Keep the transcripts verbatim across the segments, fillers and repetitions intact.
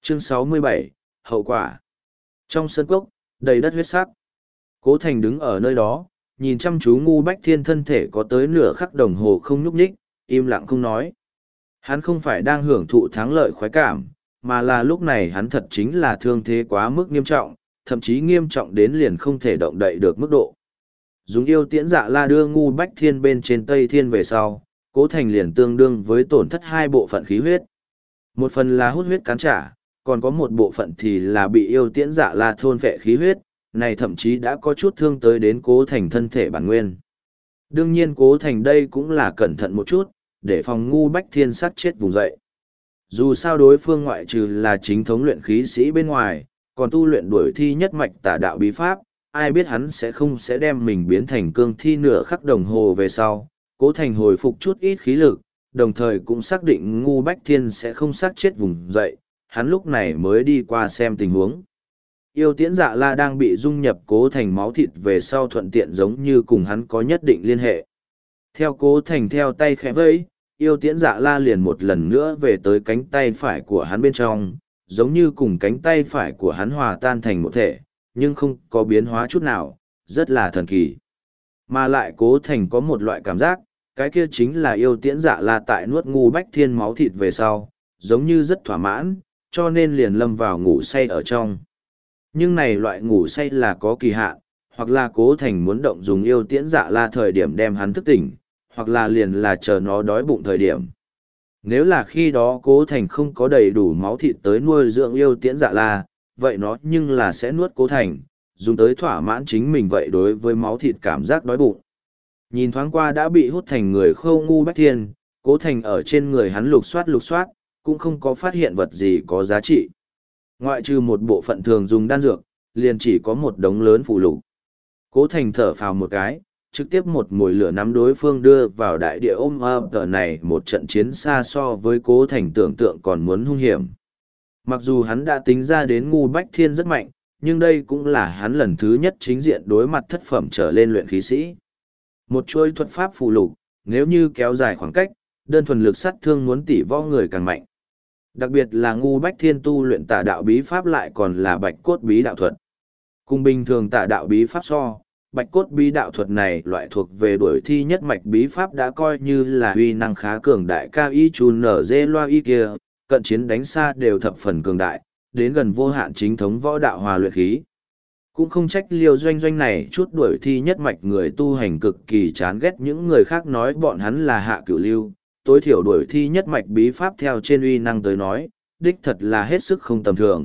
Chương sáu mươi bảy, Hậu quả. Trong sân cốc, đầy đất huyết sắc. Cố Thành đứng ở nơi đó, nhìn chăm chú Ngu Bách Thiên thân thể có tới nửa khắc đồng hồ không nhúc nhích, im lặng không nói. Hắn không phải đang hưởng thụ thắng lợi khoái cảm, mà là lúc này hắn thật chính là thương thế quá mức nghiêm trọng, thậm chí nghiêm trọng đến liền không thể động đậy được mức độ. Dùng yêu tiễn dạ la đưa Ngu Bách Thiên bên trên Tây Thiên về sau, Cố Thành liền tương đương với tổn thất hai bộ phận khí huyết. Một phần là hút huyết cắn trả, còn có một bộ phận thì là bị yêu tiễn dạ la thôn phệ khí huyết, này thậm chí đã có chút thương tới đến Cố Thành thân thể bản nguyên. Đương nhiên Cố Thành đây cũng là cẩn thận một chút, để phòng Ngu Bách Thiên sát chết vùng dậy. Dù sao đối phương ngoại trừ là chính thống luyện khí sĩ bên ngoài, còn tu luyện đuổi thi nhất mạch tả đạo bí pháp, ai biết hắn sẽ không sẽ đem mình biến thành cương thi nửa khắc đồng hồ về sau. Cố Thành hồi phục chút ít khí lực, đồng thời cũng xác định Ngu Bách Thiên sẽ không sát chết vùng dậy, hắn lúc này mới đi qua xem tình huống. Yêu tiễn dạ la đang bị dung nhập Cố Thành máu thịt về sau thuận tiện giống như cùng hắn có nhất định liên hệ. Theo Cố Thành theo tay khẽ vẫy, yêu tiễn dạ la liền một lần nữa về tới cánh tay phải của hắn bên trong, giống như cùng cánh tay phải của hắn hòa tan thành một thể, nhưng không có biến hóa chút nào, rất là thần kỳ. Mà lại Cố Thành có một loại cảm giác, cái kia chính là yêu tiễn dạ la tại nuốt Ngu Bách Thiên máu thịt về sau, giống như rất thỏa mãn, cho nên liền lâm vào ngủ say ở trong. Nhưng này loại ngủ say là có kỳ hạn, hoặc là Cố Thành muốn động dùng yêu tiễn dạ la thời điểm đem hắn thức tỉnh, hoặc là liền là chờ nó đói bụng thời điểm. Nếu là khi đó Cố Thành không có đầy đủ máu thịt tới nuôi dưỡng yêu tiễn dạ la, vậy nó nhưng là sẽ nuốt Cố Thành, dùng tới thỏa mãn chính mình vậy đối với máu thịt cảm giác đói bụng. Nhìn thoáng qua đã bị hút thành người khâu Ngu Bách Thiên, Cố Thành ở trên người hắn lục soát lục soát, cũng không có phát hiện vật gì có giá trị. Ngoại trừ một bộ phận thường dùng đan dược, liền chỉ có một đống lớn phụ lục. Cố Thành thở phào một cái, trực tiếp một mồi lửa nắm đối phương đưa vào đại địa ôm ấp tờ này một trận chiến xa so với Cố Thành tưởng tượng còn muốn hung hiểm. Mặc dù hắn đã tính ra đến Ngu Bách Thiên rất mạnh, nhưng đây cũng là hắn lần thứ nhất chính diện đối mặt thất phẩm trở lên luyện khí sĩ. Một chuôi thuật pháp phù lục, nếu như kéo dài khoảng cách, đơn thuần lực sát thương muốn tỷ võ người càng mạnh. Đặc biệt là Ngu Bách Thiên tu luyện tà đạo bí pháp lại còn là bạch cốt bí đạo thuật. Cùng bình thường tà đạo bí pháp so, bạch cốt bí đạo thuật này loại thuộc về đuổi thi nhất mạch bí pháp đã coi như là uy năng khá cường đại cao y chù nở dê loa y kia, cận chiến đánh xa đều thập phần cường đại, đến gần vô hạn chính thống võ đạo hòa luyện khí. Cũng không trách Liêu Doanh Doanh này chút đuổi thi nhất mạch người tu hành cực kỳ chán ghét những người khác nói bọn hắn là hạ cửu lưu, tối thiểu đuổi thi nhất mạch bí pháp theo trên uy năng tới nói, đích thật là hết sức không tầm thường.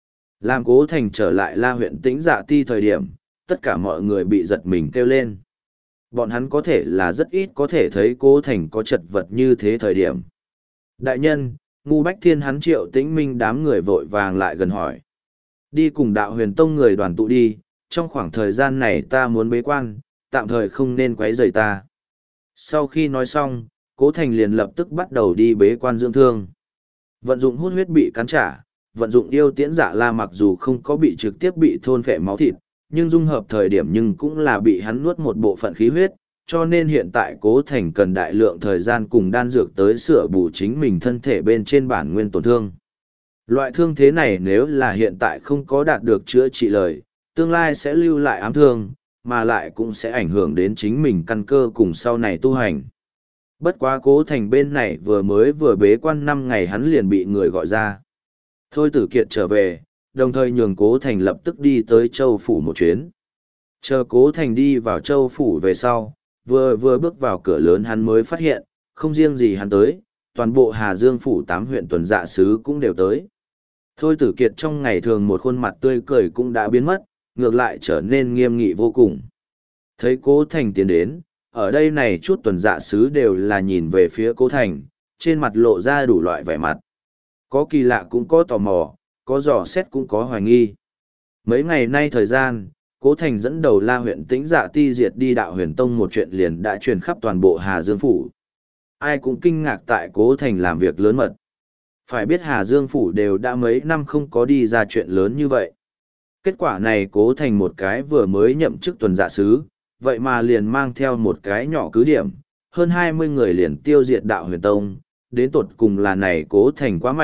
Làm Cố Thành trở lại La huyện Tĩnh Dạ Ti thời điểm, tất cả mọi người bị giật mình kêu lên. Bọn hắn có thể là rất ít có thể thấy Cố Thành có chật vật như thế thời điểm. Đại nhân, Ngu Bách Thiên hắn Triệu Tĩnh Minh đám người vội vàng lại gần hỏi. Đi cùng đạo huyền tông người đoàn tụ đi, trong khoảng thời gian này ta muốn bế quan, tạm thời không nên quấy rầy ta. Sau khi nói xong, Cố Thành liền lập tức bắt đầu đi bế quan dưỡng thương. Vận dụng hút huyết bị cắn trả, vận dụng yêu tiễn dạ la mặc dù không có bị trực tiếp bị thôn phệ máu thịt, nhưng dung hợp thời điểm nhưng cũng là bị hắn nuốt một bộ phận khí huyết, cho nên hiện tại Cố Thành cần đại lượng thời gian cùng đan dược tới sửa bù chính mình thân thể bên trên bản nguyên tổn thương. Loại thương thế này nếu là hiện tại không có đạt được chữa trị lời, tương lai sẽ lưu lại ám thương, mà lại cũng sẽ ảnh hưởng đến chính mình căn cơ cùng sau này tu hành. Bất quá Cố Thành bên này vừa mới vừa bế quan năm ngày hắn liền bị người gọi ra. Thôi Tử Kiệt trở về, đồng thời nhường Cố Thành lập tức đi tới Châu Phủ một chuyến. Chờ Cố Thành đi vào Châu Phủ về sau, vừa vừa bước vào cửa lớn hắn mới phát hiện, không riêng gì hắn tới, toàn bộ Hà Dương Phủ tám huyện tuần dạ sứ cũng đều tới. Thôi Tử Kiệt trong ngày thường một khuôn mặt tươi cười cũng đã biến mất, ngược lại trở nên nghiêm nghị vô cùng. Thấy Cố Thành tiến đến, ở đây này chút tuần dạ sứ đều là nhìn về phía Cố Thành, trên mặt lộ ra đủ loại vẻ mặt. Có kỳ lạ cũng có tò mò, có dò xét cũng có hoài nghi. Mấy ngày nay thời gian, Cố Thành dẫn đầu La huyện Tĩnh Dạ Ti diệt đi đạo huyền tông một chuyện liền đã truyền khắp toàn bộ Hà Dương Phủ. Ai cũng kinh ngạc tại Cố Thành làm việc lớn mật. Phải biết Hà Dương Phủ đều đã mấy năm không có đi ra chuyện lớn như vậy. Kết quả này Cố Thành một cái vừa mới nhậm chức tuần dạ sứ, vậy mà liền mang theo một cái nhỏ cứ điểm, hơn hai mươi người liền tiêu diệt đạo huyền tông, đến tột cùng là này Cố Thành quá mạnh,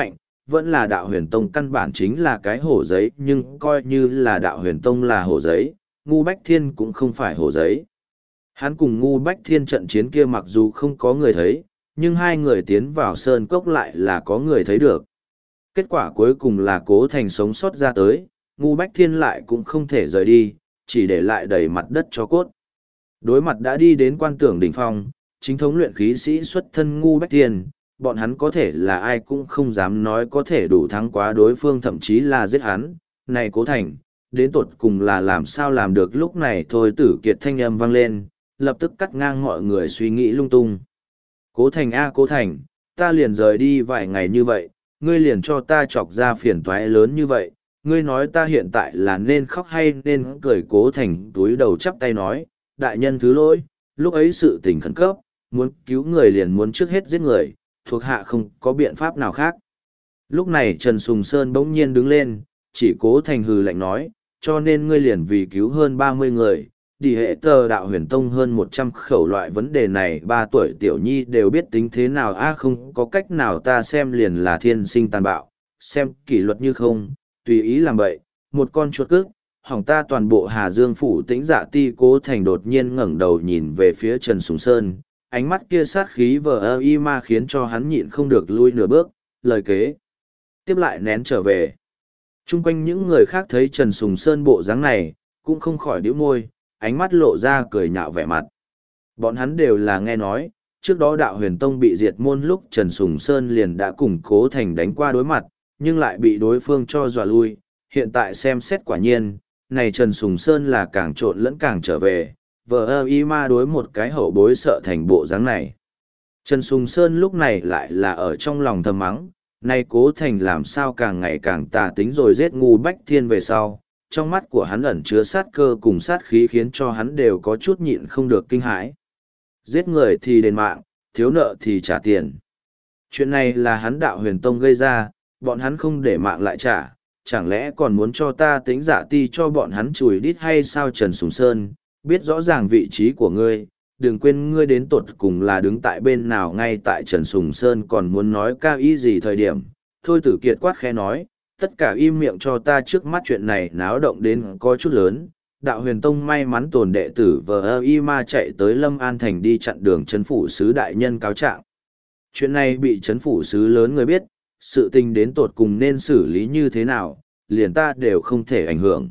vẫn là đạo huyền tông căn bản chính là cái hổ giấy, nhưng coi như là đạo huyền tông là hổ giấy, Ngu Bách Thiên cũng không phải hổ giấy. Hắn cùng Ngu Bách Thiên trận chiến kia mặc dù không có người thấy, nhưng hai người tiến vào sơn cốc lại là có người thấy được. Kết quả cuối cùng là Cố Thành sống sót ra tới, Ngu Bách Thiên lại cũng không thể rời đi, chỉ để lại đầy mặt đất cho cốt. Đối mặt đã đi đến quan tưởng đỉnh phong, chính thống luyện khí sĩ xuất thân Ngu Bách Thiên, bọn hắn có thể là ai cũng không dám nói có thể đủ thắng quá đối phương, thậm chí là giết hắn. Này Cố Thành, đến tột cùng là làm sao làm được. Lúc này thôi Tử Kiệt thanh âm vang lên, lập tức cắt ngang mọi người suy nghĩ lung tung. Cố Thành a Cố Thành, ta liền rời đi vài ngày như vậy, ngươi liền cho ta chọc ra phiền toái lớn như vậy, ngươi nói ta hiện tại là nên khóc hay nên cười. Cố Thành túi đầu chắp tay nói, đại nhân thứ lỗi, lúc ấy sự tình khẩn cấp, muốn cứu người liền muốn trước hết giết người, thuộc hạ không có biện pháp nào khác. Lúc này Trần Sùng Sơn bỗng nhiên đứng lên, chỉ Cố Thành hừ lạnh nói, cho nên ngươi liền vì cứu hơn ba mươi người, đi hệ tờ đạo huyền tông hơn một trăm khẩu. Loại vấn đề này ba tuổi tiểu nhi đều biết tính thế nào a không có cách nào, ta xem liền là thiên sinh tàn bạo, xem kỷ luật như không, tùy ý làm bậy, một con chuột cước, hỏng ta toàn bộ Hà Dương phủ Tĩnh Dạ Ti. Cố Thành đột nhiên ngẩng đầu nhìn về phía Trần Sùng Sơn, ánh mắt kia sát khí vờ ơ y ma khiến cho hắn nhịn không được lui nửa bước, lời kế tiếp lại nén trở về. Chung quanh những người khác thấy Trần Sùng Sơn bộ dáng này, cũng không khỏi đĩu môi, ánh mắt lộ ra cười nhạo vẻ mặt. Bọn hắn đều là nghe nói, trước đó đạo huyền tông bị diệt môn lúc Trần Sùng Sơn liền đã cùng Cố Thành đánh qua đối mặt, nhưng lại bị đối phương cho dọa lui. Hiện tại xem xét quả nhiên, này Trần Sùng Sơn là càng trộn lẫn càng trở về, vờ ơ y ma đối một cái hậu bối sợ thành bộ dáng này. Trần Sùng Sơn lúc này lại là ở trong lòng thầm mắng, nay Cố Thành làm sao càng ngày càng tà tính rồi giết Ngu Bách Thiên về sau, trong mắt của hắn ẩn chứa sát cơ cùng sát khí khiến cho hắn đều có chút nhịn không được kinh hãi. Giết người thì đền mạng, thiếu nợ thì trả tiền. Chuyện này là hắn đạo huyền tông gây ra, bọn hắn không để mạng lại trả, chẳng lẽ còn muốn cho ta Tĩnh Dạ Ti cho bọn hắn chùi đít hay sao? Trần Sùng Sơn, biết rõ ràng vị trí của ngươi, đừng quên ngươi đến tột cùng là đứng tại bên nào. Ngay tại Trần Sùng Sơn còn muốn nói cao ý gì thời điểm, Thôi Tử Kiệt quát khẽ nói, tất cả im miệng cho ta, trước mắt chuyện này náo động đến có chút lớn. Đạo huyền tông may mắn tồn đệ tử vờ ơ y ma chạy tới Lâm An Thành đi chặn đường Trấn phủ sứ đại nhân cáo trạng. Chuyện này bị Trấn phủ sứ lớn người biết, sự tình đến tột cùng nên xử lý như thế nào, liền ta đều không thể ảnh hưởng.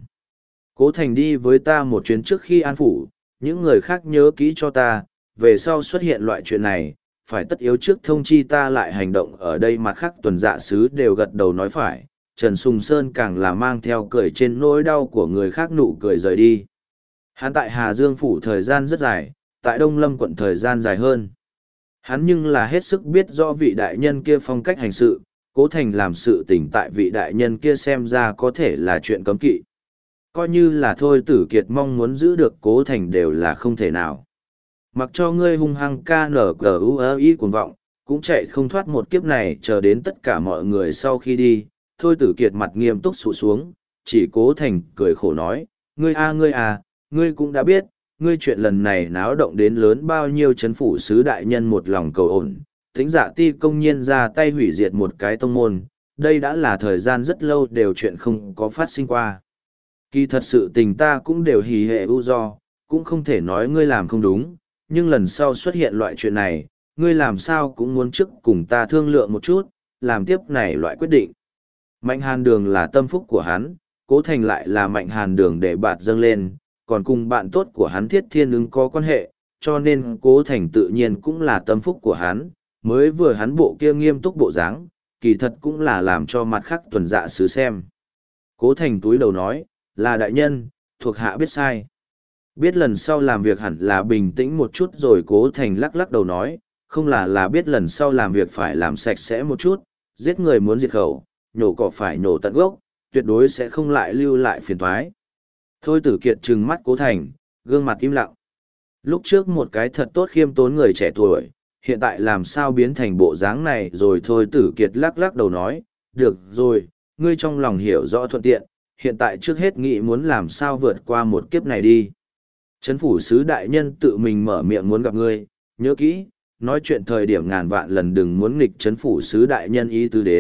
Cố Thành đi với ta một chuyến trước khi an phủ, những người khác nhớ kỹ cho ta, về sau xuất hiện loại chuyện này, phải tất yếu trước thông chi ta lại hành động. Ở đây mặt khác tuần dạ sứ đều gật đầu nói phải, Trần Sùng Sơn càng là mang theo cười trên nỗi đau của người khác nụ cười rời đi. Hắn tại Hà Dương phủ thời gian rất dài, tại Đông Lâm quận thời gian dài hơn. Hắn nhưng là hết sức biết rõ vị đại nhân kia phong cách hành sự, Cố Thành làm sự tình tại vị đại nhân kia xem ra có thể là chuyện cấm kỵ. Coi như là Thôi Tử Kiệt mong muốn giữ được Cố Thành đều là không thể nào. Mặc cho ngươi hung hăng ca nở cờ u ơ y cuồng vọng, cũng chạy không thoát một kiếp này. Chờ đến tất cả mọi người sau khi đi, Thôi Tử Kiệt mặt nghiêm túc sụ xuống, chỉ Cố Thành cười khổ nói, ngươi a ngươi à, ngươi cũng đã biết, ngươi chuyện lần này náo động đến lớn bao nhiêu. Trấn phủ sứ đại nhân một lòng cầu ổn, Tĩnh Dạ Ti công nhiên ra tay hủy diệt một cái tông môn, đây đã là thời gian rất lâu đều chuyện không có phát sinh qua. Kỳ thật sự tình ta cũng đều hỉ hệ ưu do, cũng không thể nói ngươi làm không đúng, nhưng lần sau xuất hiện loại chuyện này, ngươi làm sao cũng muốn trước cùng ta thương lượng một chút, làm tiếp này loại quyết định. Mạnh Hàn Đường là tâm phúc của hắn, Cố Thành lại là Mạnh Hàn Đường để bạt dâng lên, còn cùng bạn tốt của hắn Thiết Thiên Ưng có quan hệ, cho nên Cố Thành tự nhiên cũng là tâm phúc của hắn. Mới vừa hắn bộ kia nghiêm túc bộ dáng, kỳ thật cũng là làm cho mặt khác tuần dạ sứ xem. Cố Thành túi đầu nói, là đại nhân, thuộc hạ biết sai. Biết lần sau làm việc hẳn là bình tĩnh một chút rồi. Cố Thành lắc lắc đầu nói, không là là biết lần sau làm việc phải làm sạch sẽ một chút, giết người muốn diệt khẩu, nhổ cỏ phải nhổ tận gốc, tuyệt đối sẽ không lại lưu lại phiền toái. Thôi Tử Kiệt trừng mắt Cố Thành, gương mặt im lặng. Lúc trước một cái thật tốt khiêm tốn người trẻ tuổi, hiện tại làm sao biến thành bộ dáng này rồi? Thôi Tử Kiệt lắc lắc đầu nói, được rồi, ngươi trong lòng hiểu rõ thuận tiện, hiện tại trước hết nghĩ muốn làm sao vượt qua một kiếp này đi. Trấn phủ sứ đại nhân tự mình mở miệng muốn gặp ngươi, nhớ kỹ, nói chuyện thời điểm ngàn vạn lần đừng muốn nghịch trấn phủ sứ đại nhân ý tứ đến,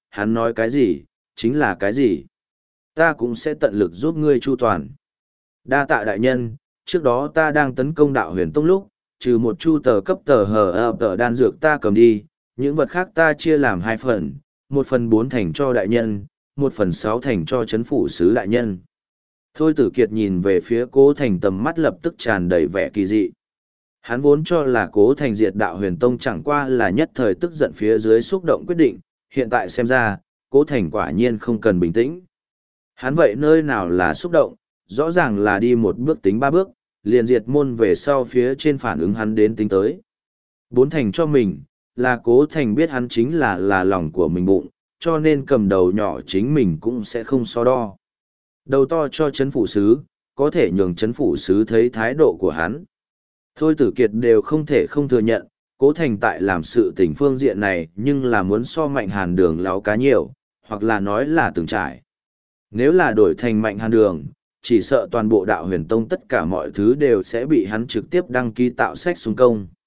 hắn nói cái gì, chính là cái gì. Ta cũng sẽ tận lực giúp ngươi chu toàn. Đa tạ đại nhân, trước đó ta đang tấn công đạo huyền tông lúc, trừ một chu tờ cấp tờ hờ ập tờ đan dược ta cầm đi, những vật khác ta chia làm hai phần, một phần bốn thành cho đại nhân, một phần sáu thành cho chấn phủ sứ đại nhân. Thôi tử kiệt nhìn về phía cố thành, tầm mắt lập tức tràn đầy vẻ kỳ dị. Hắn vốn cho là cố thành diệt đạo huyền tông chẳng qua là nhất thời tức giận phía dưới xúc động quyết định, hiện tại xem ra, cố thành quả nhiên không cần bình tĩnh. Hắn vậy nơi nào là xúc động, rõ ràng là đi một bước tính ba bước, liền diệt môn về sau phía trên phản ứng hắn đến tính tới. Bốn thành cho mình, là cố thành biết hắn chính là là lòng của mình bụng, cho nên cầm đầu nhỏ chính mình cũng sẽ không so đo. Đầu to cho chấn phủ sứ, có thể nhường chấn phủ sứ thấy thái độ của hắn. Thôi tử kiệt đều không thể không thừa nhận, cố thành tại làm sự tình phương diện này nhưng là muốn so mạnh hàn đường láo cá nhiều, hoặc là nói là từng trải. Nếu là đổi thành mạnh hàn đường, chỉ sợ toàn bộ đạo huyền tông tất cả mọi thứ đều sẽ bị hắn trực tiếp đăng ký tạo sách xung công.